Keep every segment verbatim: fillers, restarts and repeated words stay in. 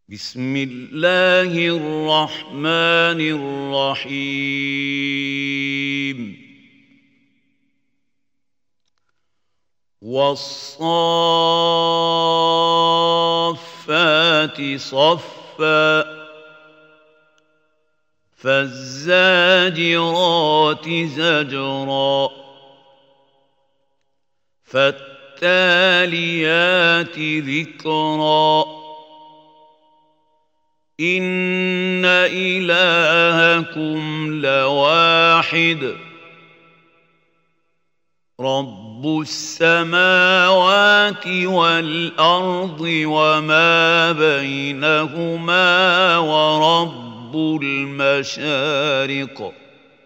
بسم الله الرحمن الرحيم والصافات صفا فالزاجرات زجرا فالتاليات ذكرا إن إلهكم لواحد رب السماوات والأرض وما بينهما ورب المشارق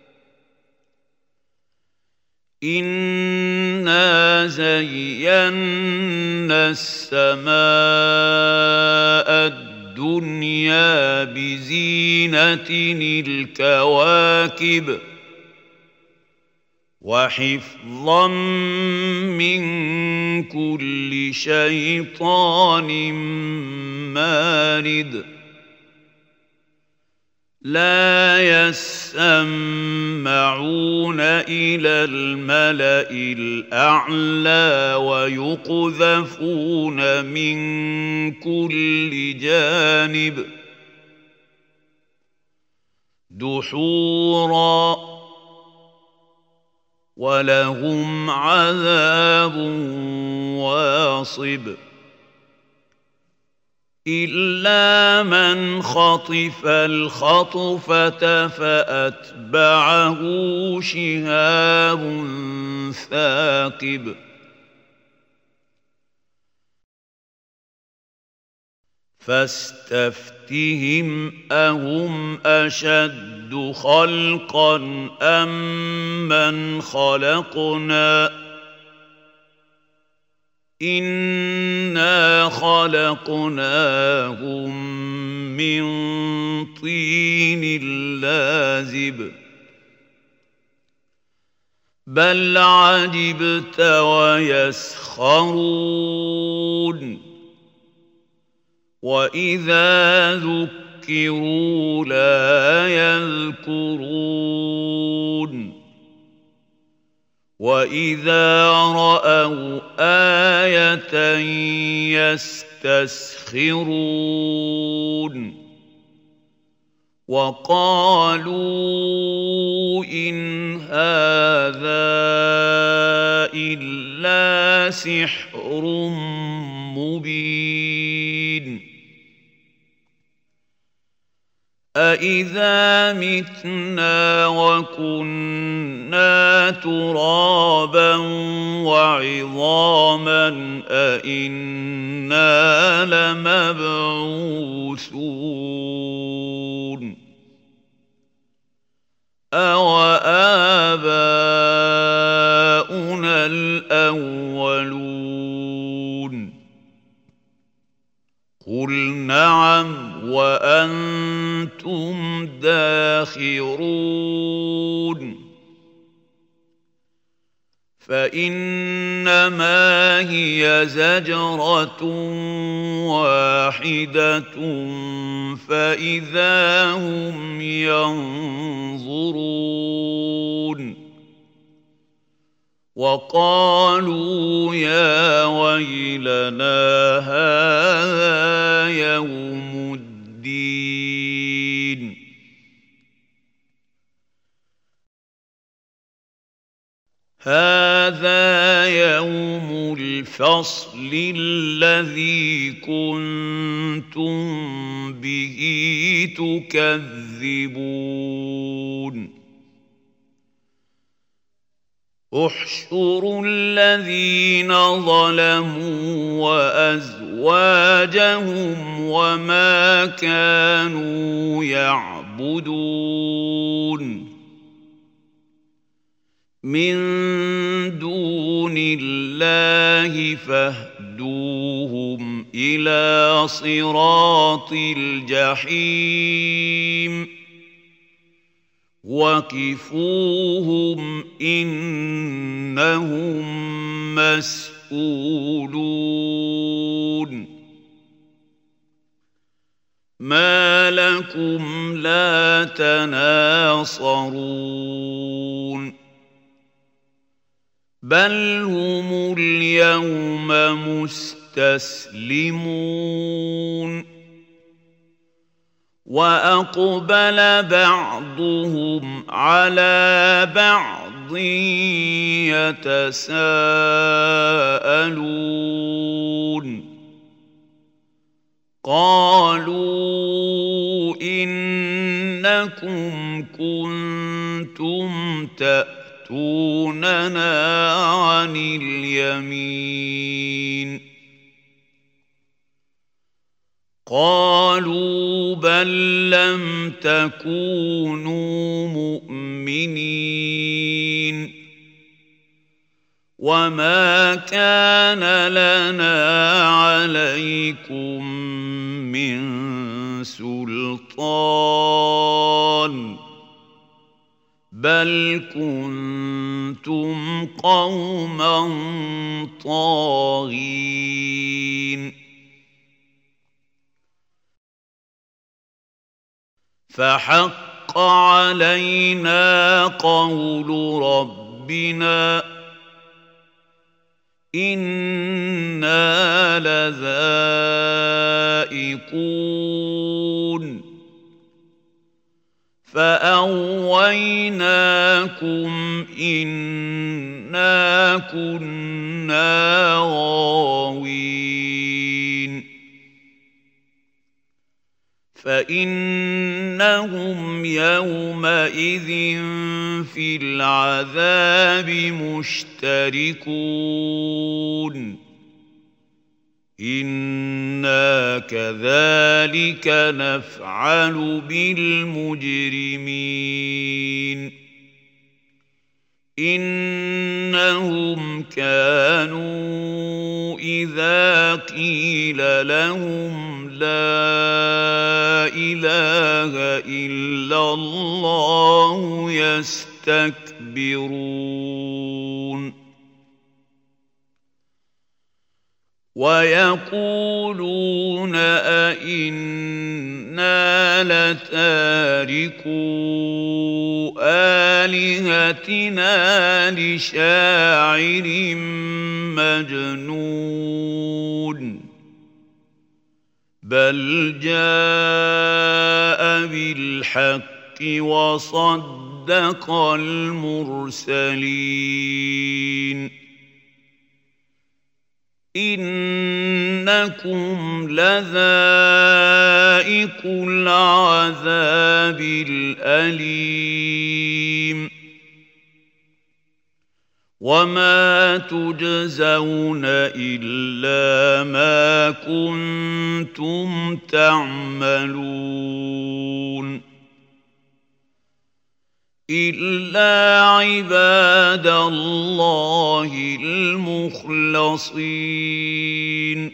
إنا زينا السماء الدنيا بزينة الكواكب وحفظا من كل شيطان مارد لا يسمعون إلى الملأ الأعلى ويقذفون من كل جانب دحورا ولهم عذاب واصب إلا من خطف الخطفة فأتبعه شهاب ثاقب فاستفتهم أهم أشد خلقا أم من خلقنا إنا خلقناهم من طين لازب بل عجبت ويسخرون وإذا ذكروا لا يذكرون وإذا رأوا آية يستسخرون وقالوا إن هذا إلا سحر مبين أإذا متنا وكنا ترابا وعظاما أإنا لمبعوثون أوآباؤنا الأولون قل نعم وأنتم داخرون فإنما هي زجرة واحدة فإذا هم ينظرون وقالوا يا ويلنا هذا يوم الدين هذا يوم الفصل الذي كنتم به تكذبون احشروا الذين ظلموا وأزواجهم وما كانوا يعبدون من دون الله فاهدوهم إلى صراط الجحيم وقفوهم إنهم مسؤولون. مسؤولون. ما لكم لا تناصرون بل هم اليوم مستسلمون وأقبل بعضهم على بعض يتساءلون قالوا إنكم كنتم تأتوننا عن اليمين قالوا بل لم تكونوا مؤمنين وما كان لنا عليكم من سلطان بل كنتم قوما طاغين فحق علينا قول ربنا إنا لذائقون فأغويناكم إنا كنا غاوين فإنهم يومئذ في العذاب مشتركون إنا كذلك نفعل بالمجرمين إنهم كانوا إذا قيل لهم لا إله إلا الله يستكبرون ويقولون أئنا لتاركو آلهتنا لشاعر مجنون بل جاء بالحق وصدق المرسلين إنكم لذائق العذاب الأليم وما تجزون إلا ما كنتم تعملون إلا عباد الله المخلصين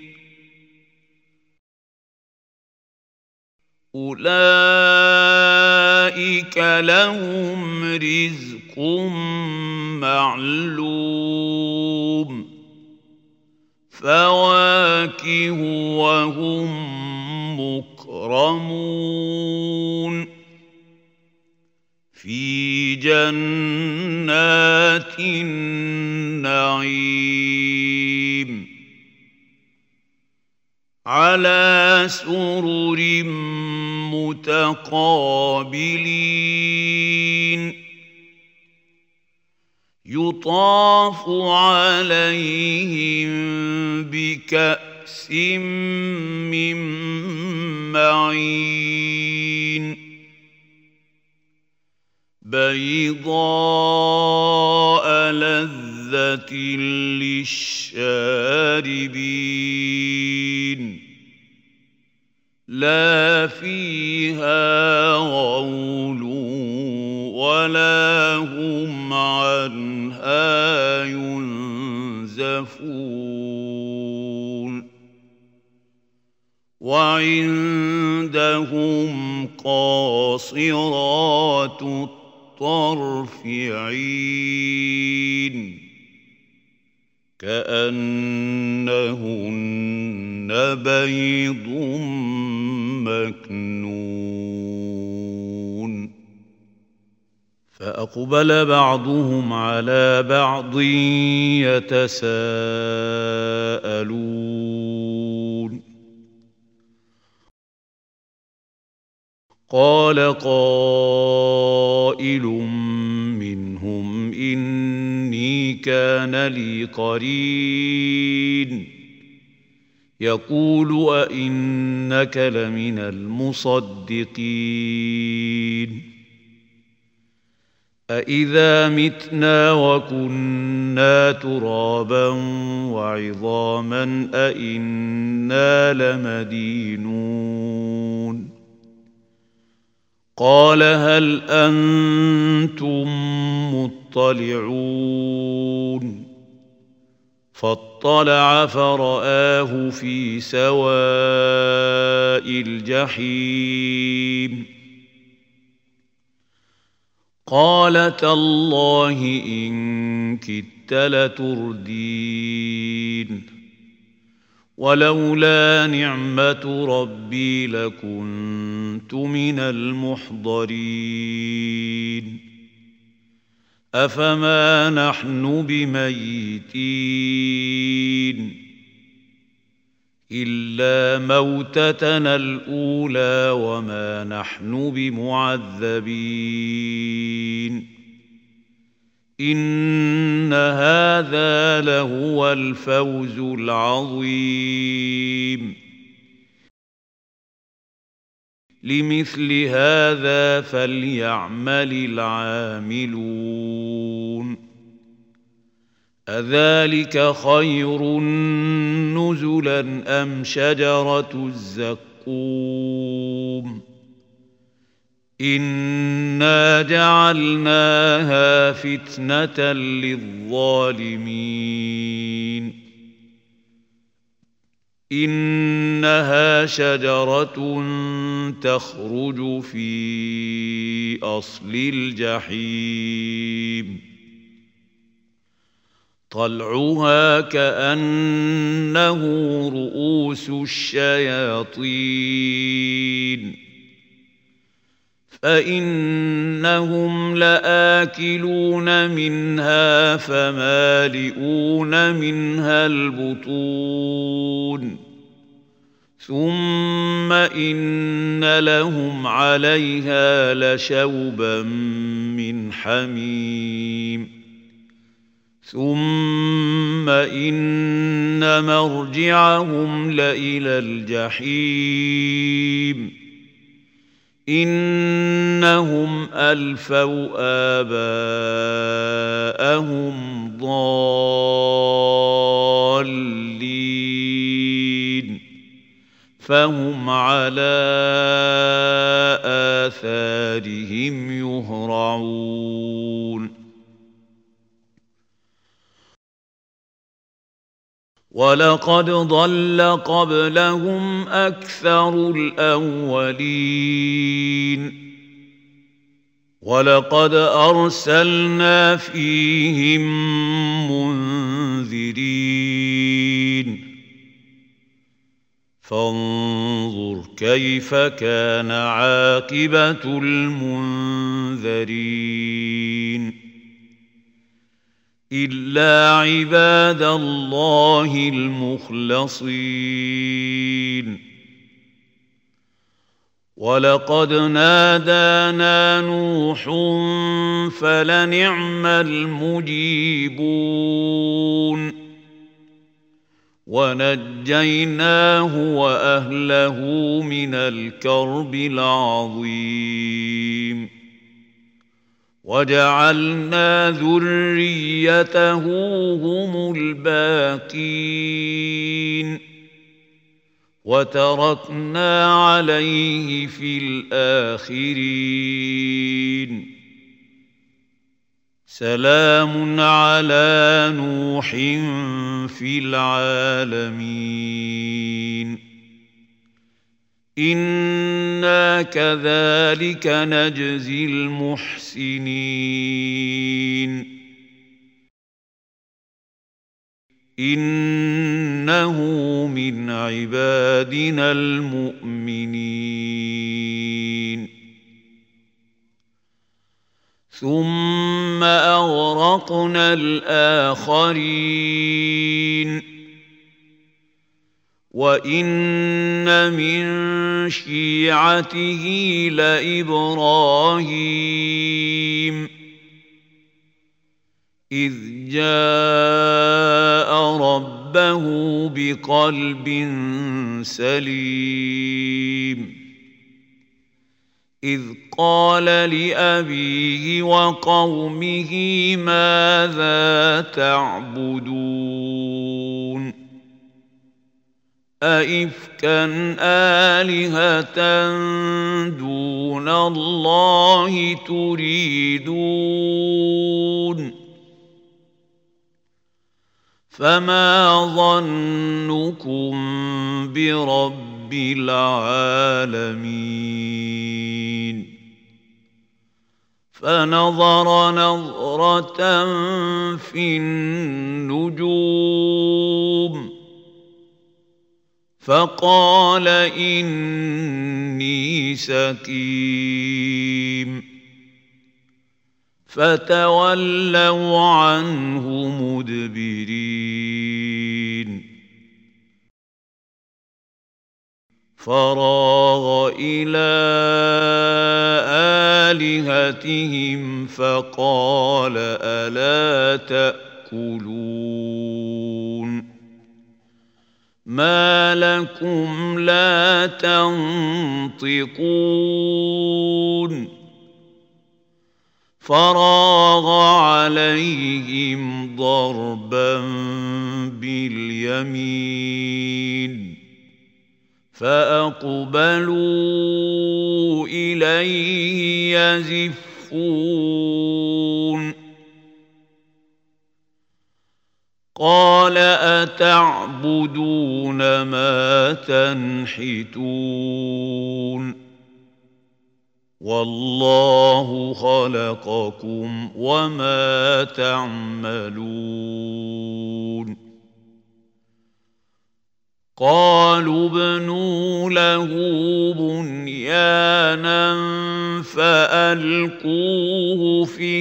أولئك لهم رزق معلوم فواكه وهم مكرمون في جنات النعيم على سرر متقابلين يطاف عليهم بكأس من معين بيضاء لذة للشاربين لا فيها غول ولا هم عنها ينزفون وعندهم قاصرات الطرف عين كأنهن بيض مكنون فأقبل بعضهم على بعض يتساءلون قال قائل منهم إني كان لي قرين يقول أئنك لمن المصدقين أإذا متنا وكنا ترابا وعظاما أإنا لمدينون قال هل أنتم مطلعون فاطلع فرآه في سواء الجحيم قال تالله إن كدت لتردين ولولا نعمة ربي لكنت من المحضرين أفما نحن بميتين إلا موتتنا الأولى وما نحن بمعذبين إن هذا لهو الفوز العظيم لمثل هذا فليعمل العاملون أذلك خير نزلا أم شجرة الزقوم إنا جعلناها فتنة للظالمين إنها شجرة تخرج في أصل الجحيم طلعها كأنه رؤوس الشياطين فإنهم لآكلون منها فمالئون منها البطون ثم إن لهم عليها لشوبا من حميم ثم إن مرجعهم لإلى الجحيم إنهم ألفوا آباءهم ضالين فهم على آثارهم يهرعون ولقد ضل قبلهم أكثر الأولين ولقد أرسلنا فيهم منذرين فانظر كيف كان عاقبة المنذرين إلا عباد الله المخلصين ولقد نادانا نوح فلنعم المجيبون ونجيناه وأهله من الكرب العظيم وجعلنا ذريته هم الباقين وتركنا عليه في الآخرين سلام على نوح في العالمين إنا كذلك نجزي المحسنين إنه من عبادنا المؤمنين ثم أغرقنا الآخرين وإن من شيعته لإبراهيم إذ جاء ربه بقلب سليم إذ قال لأبيه وقومه ماذا تعبدون أئفكا آلهة دون الله تريدون فما ظنكم برب العالمين فنظر نظرة في النجوم فقال إني سقيم فتولوا عنه مدبرين فراغ إلى آلهتهم فقال ألا تأكلون ما لكم لا تنطقون فراغ عليهم ضربا باليمين فأقبلوا إليه يزفون قال أتعبدون ما تنحتون والله خلقكم وما تعملون قالوا ابنوا له بنيانا فألقوه في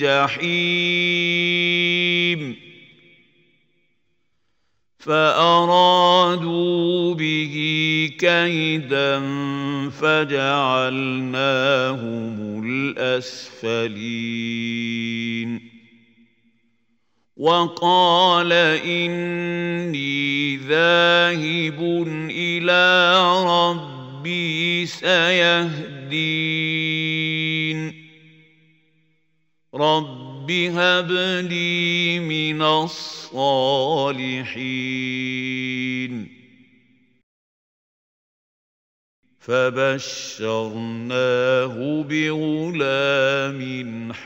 الجحيم فأرادوا به كيدا فجعلناهم الأسفلين وقال إني ذاهب إلى ربي سيهدين رب هب لي من الصالحين فبشرناه بغلام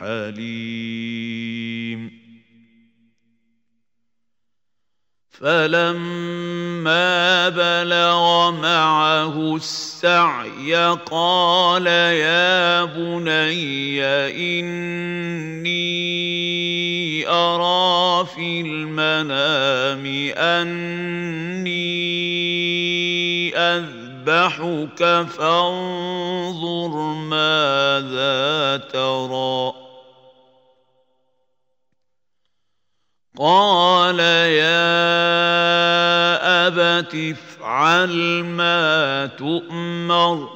حليم فلما بلغ معه السعي قال يا بني إني أرى في المنام أني أذبحك فانظر ماذا ترى قال يا أبت افعل ما تؤمر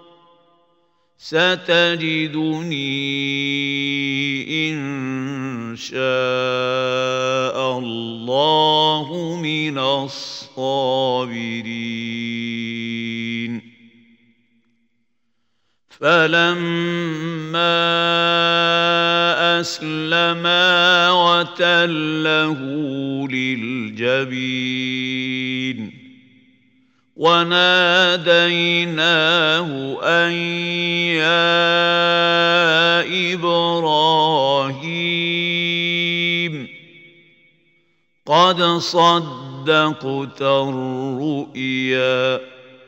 ستجدني إن شاء الله من الصابرين فلما أسلما وتله للجبين وناديناه أن يا إبراهيم قد صدقت الرؤيا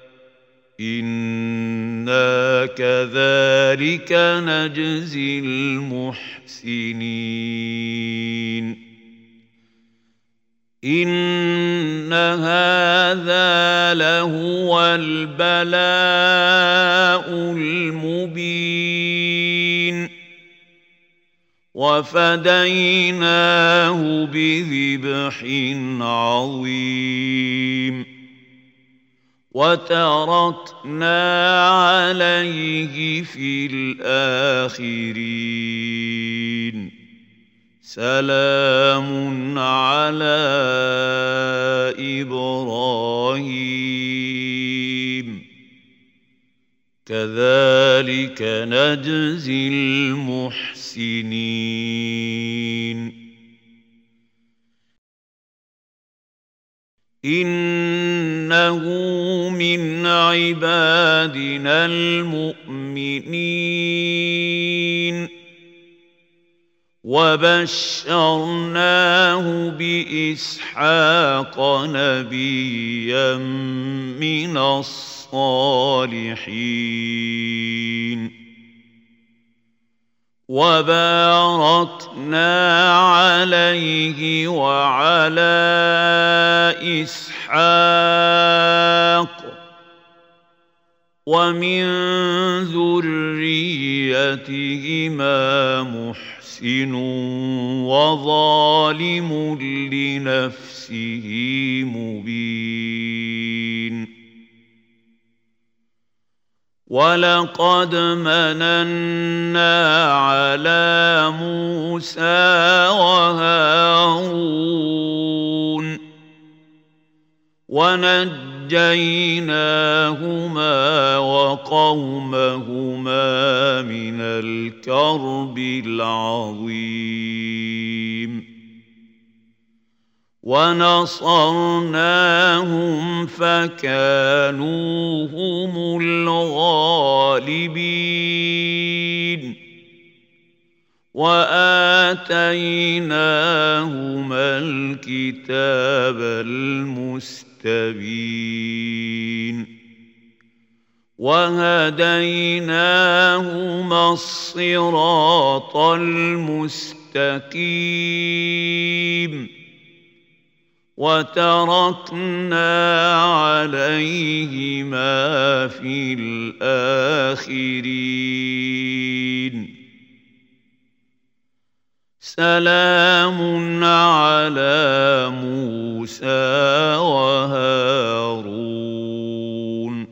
إنا كذلك نجزي المحسنين إن هذا لهو البلاء المبين وفديناه بذبح عظيم وتركنا عليه في الآخرين سلام على إبراهيم كذلك نجزي المحسنين إنه من عبادنا المؤمنين وبشرناه بإسحاق نبيا من الصالحين وباركنا عليه وعلى إسحاق ومن ذريتهما محسن وظالم لنفسه مبين ولقد مننا على موسى وهارون ونجيناهما وقومهما من الكرب العظيم ونصرناهم فكانوا هم الغالبين وآتيناهما الكتاب المستبين وهديناهما الصراط المستقيم وتركنا عليهما في الآخرين سلام على موسى وهارون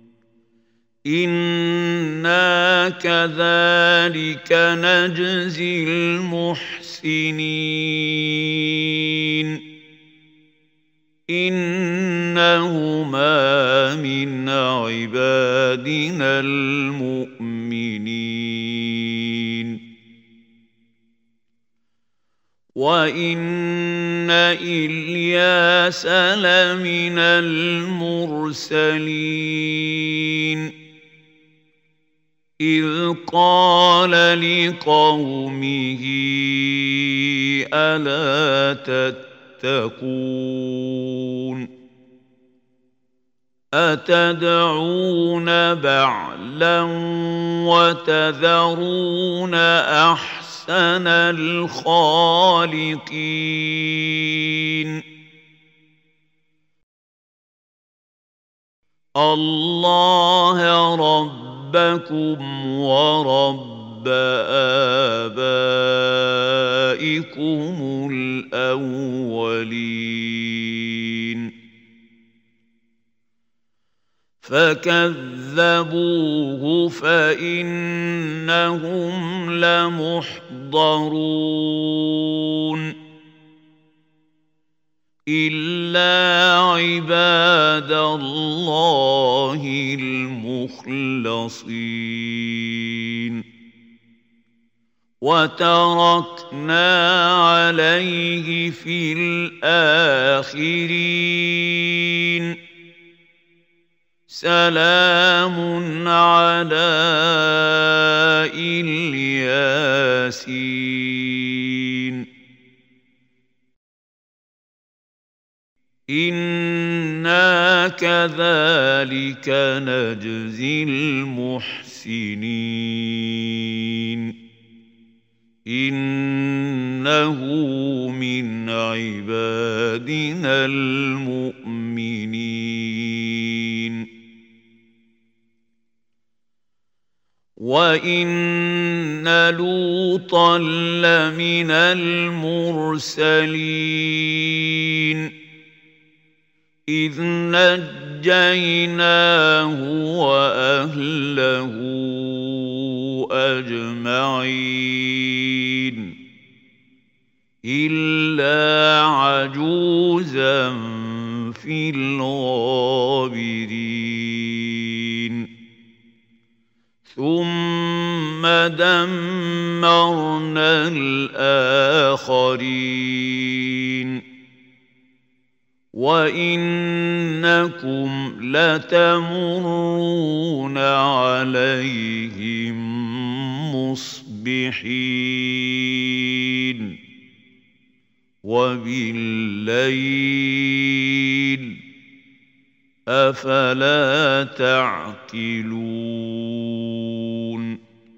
إنا كذلك نجزي المحسنين إنهما من عبادنا المؤمنين وإن إلياس لمن المرسلين إذ قال لقومه ألا تتقون أتدعون بعلا وتذرون أحسن أحسن الخالقين الله ربكم ورب آبائكم الأولين فكذبوه فإنهم لمحضرون إلا عباد الله المخلصين وتركنا عليه في الآخرين سلام على الياسين إنا كذلك نجزي المحسنين إنه من عبادنا المؤمنين وإن لوطا لمن المرسلين إذ نجيناه وأهله أجمعين إلا عجوزا في الغابرين ثم دمرنا الآخرين وإنكم لتمرون عليهم مصبحين وبالليل أفلا تعقلون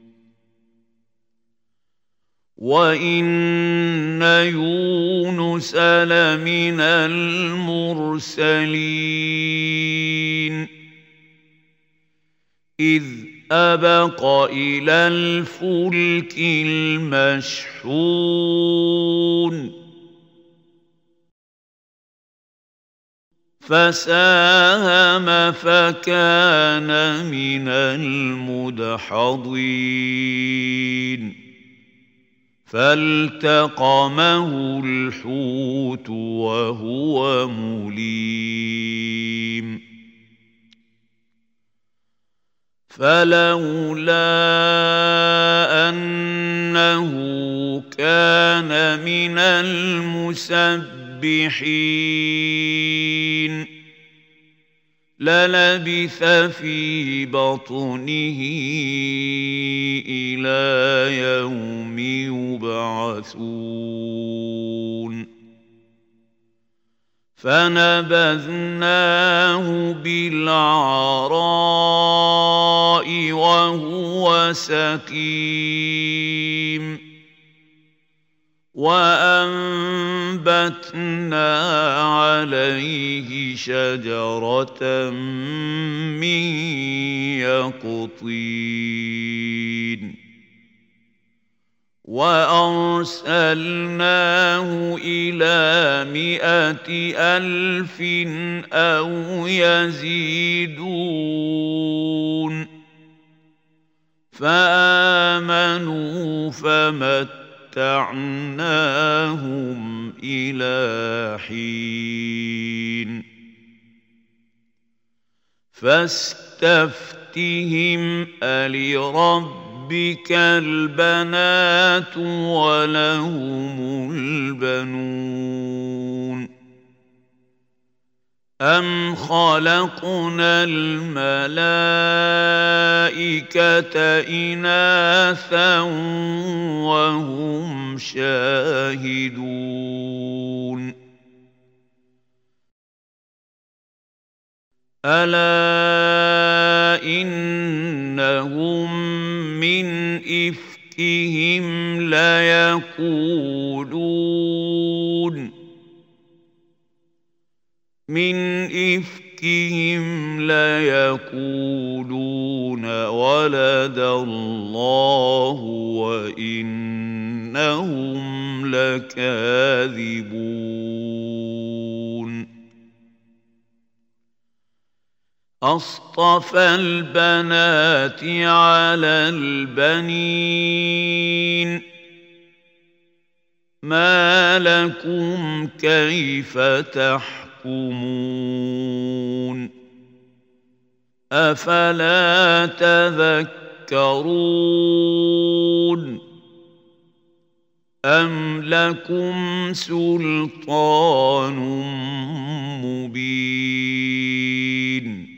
وإن يونس لمن المرسلين إذ أبق إلى الفلك المشحون فساهم فكان من المدحضين فالتقمه الحوت وهو مليم فلولا أنه كان من المسبحين للبث في بطنه إلى يوم يبعثون فنبذناه بالعراء وهو سقيم وأنبتنا عليه شجرة من يقطين وأرسلناه إلى مائة ألف أو يزيدون فآمنوا فمتعناهم إلى حين فاستفتهم ألربك ربك البنات ولهم البنون أم خلقنا الملائكة إناثا وهم شاهدون ألا إنهم من إفكهم ليقولون من إفكهم ليقولون ولد الله وإنهم لكاذبون أصطفى البنات على البنين ما لكم كيف تحكمون أفلا تذكرون أم لكم سلطان مبين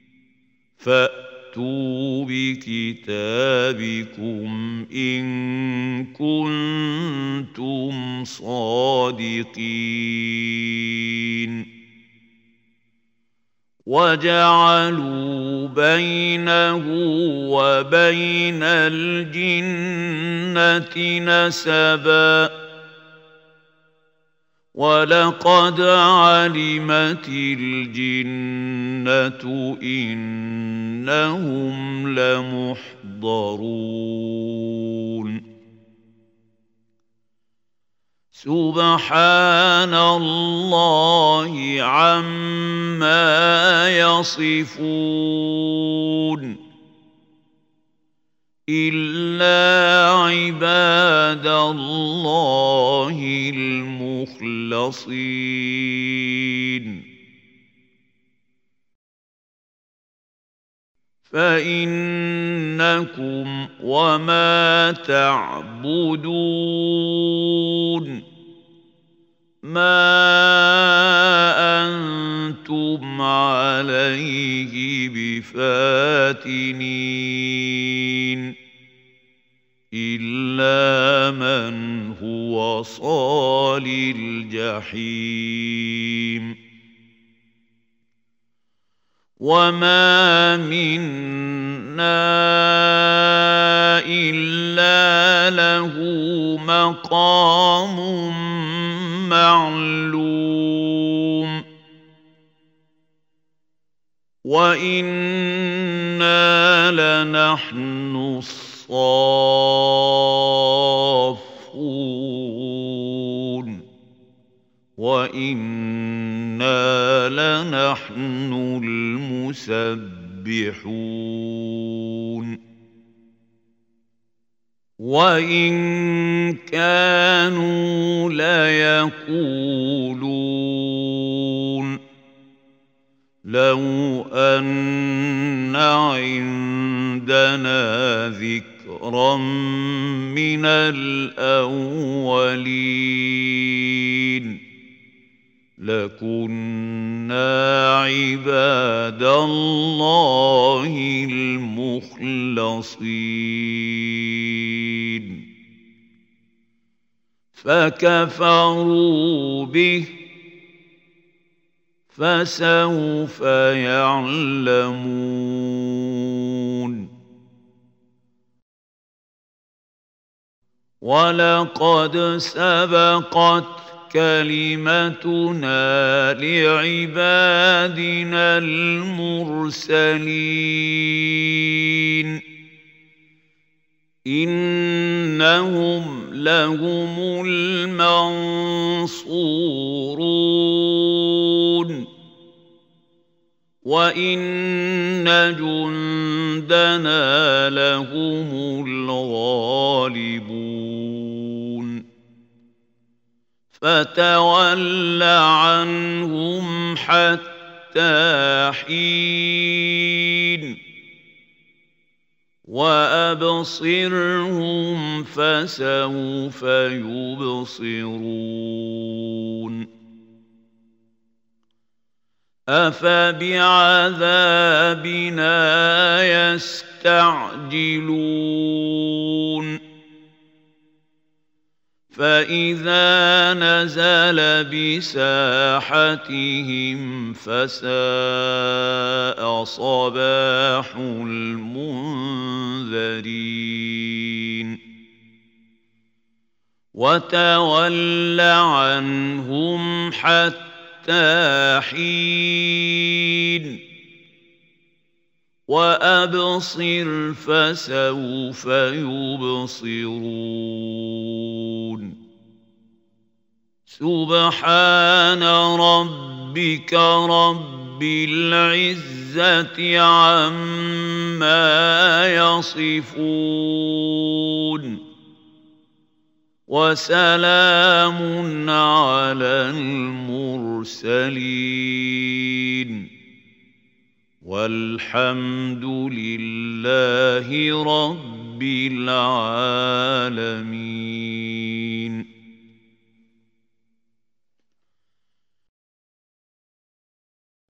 فأتوا بكتابكم إن كنتم صادقين وجعلوا بينه وبين الجنة نسبا وَلَقَدْ عَلِمَتِ الْجِنَّةُ إِنَّهُمْ لَمُحْضَرُونَ سُبْحَانَ اللَّهِ عَمَّا يَصِفُونَ إِلَّا عِبَادَ اللَّهِ الْمُخْلَصِينَ فَإِنَّكُمْ وَمَا تَعْبُدُونَ مَا أَنتُمْ عَلَيْهِ بِفَاتِنِينَ إِلَّا مَنْ هُوَ صَالِ الْجَحِيمِ وَمَا مِنَّا إِلَّا لَهُ مَقَامٌ مَّعْلُومٌ وَإِنَّا لَنَحْنُ الصَّافُّونَ وَإِنَّا لَنَحْنُ الْمُسَبِّحُونَ وَإِن كَانُوا لَيَقُولُونَ لَوْ أَنَّ عِندَنَا ذِكْرًا مِّنَ الْأَوَّلِينَ لَكُنَّا عِبَادَ اللَّهِ الْمُخْلَصِينَ فَكَفَرُوا بِهِ فَسَوْفَ يَعْلَمُونَ وَلَقَدْ سَبَقَتْ كَلِمَتُنَا لِعِبَادِنَا الْمُرْسَلِينَ إِنَّهُمْ لَهُمُ الْمَنصُورُونَ وَإِنَّ جُندَنَا لَهُمُ الْغَالِبُونَ فَتَوَلَّ عَنْهُمْ حَتَّىٰ حِينٍ وَأَبْصِرْهُمْ فَسَوْفَ يُبْصِرُونَ أَفَبِعَذَابِنَا يَسْتَعْجِلُونَ فَإِذَا نَزَلَ بِسَاحَتِهِمْ فَسَاءَ صَبَاحُ الْمُنذَرِينَ وَتَوَلَّ عَنْهُمْ حَتَّىٰ حِينٍ وَأَبْصِرْ فَسَوْفَ يُبْصِرُونَ سُبْحَانَ رَبِّكَ رَبِّ الْعِزَّةِ عَمَّا يَصِفُونَ وَسَلَامٌ عَلَى الْمُرْسَلِينَ وَالْحَمْدُ لِلَّهِ رَبِّ الْعَالَمِينَ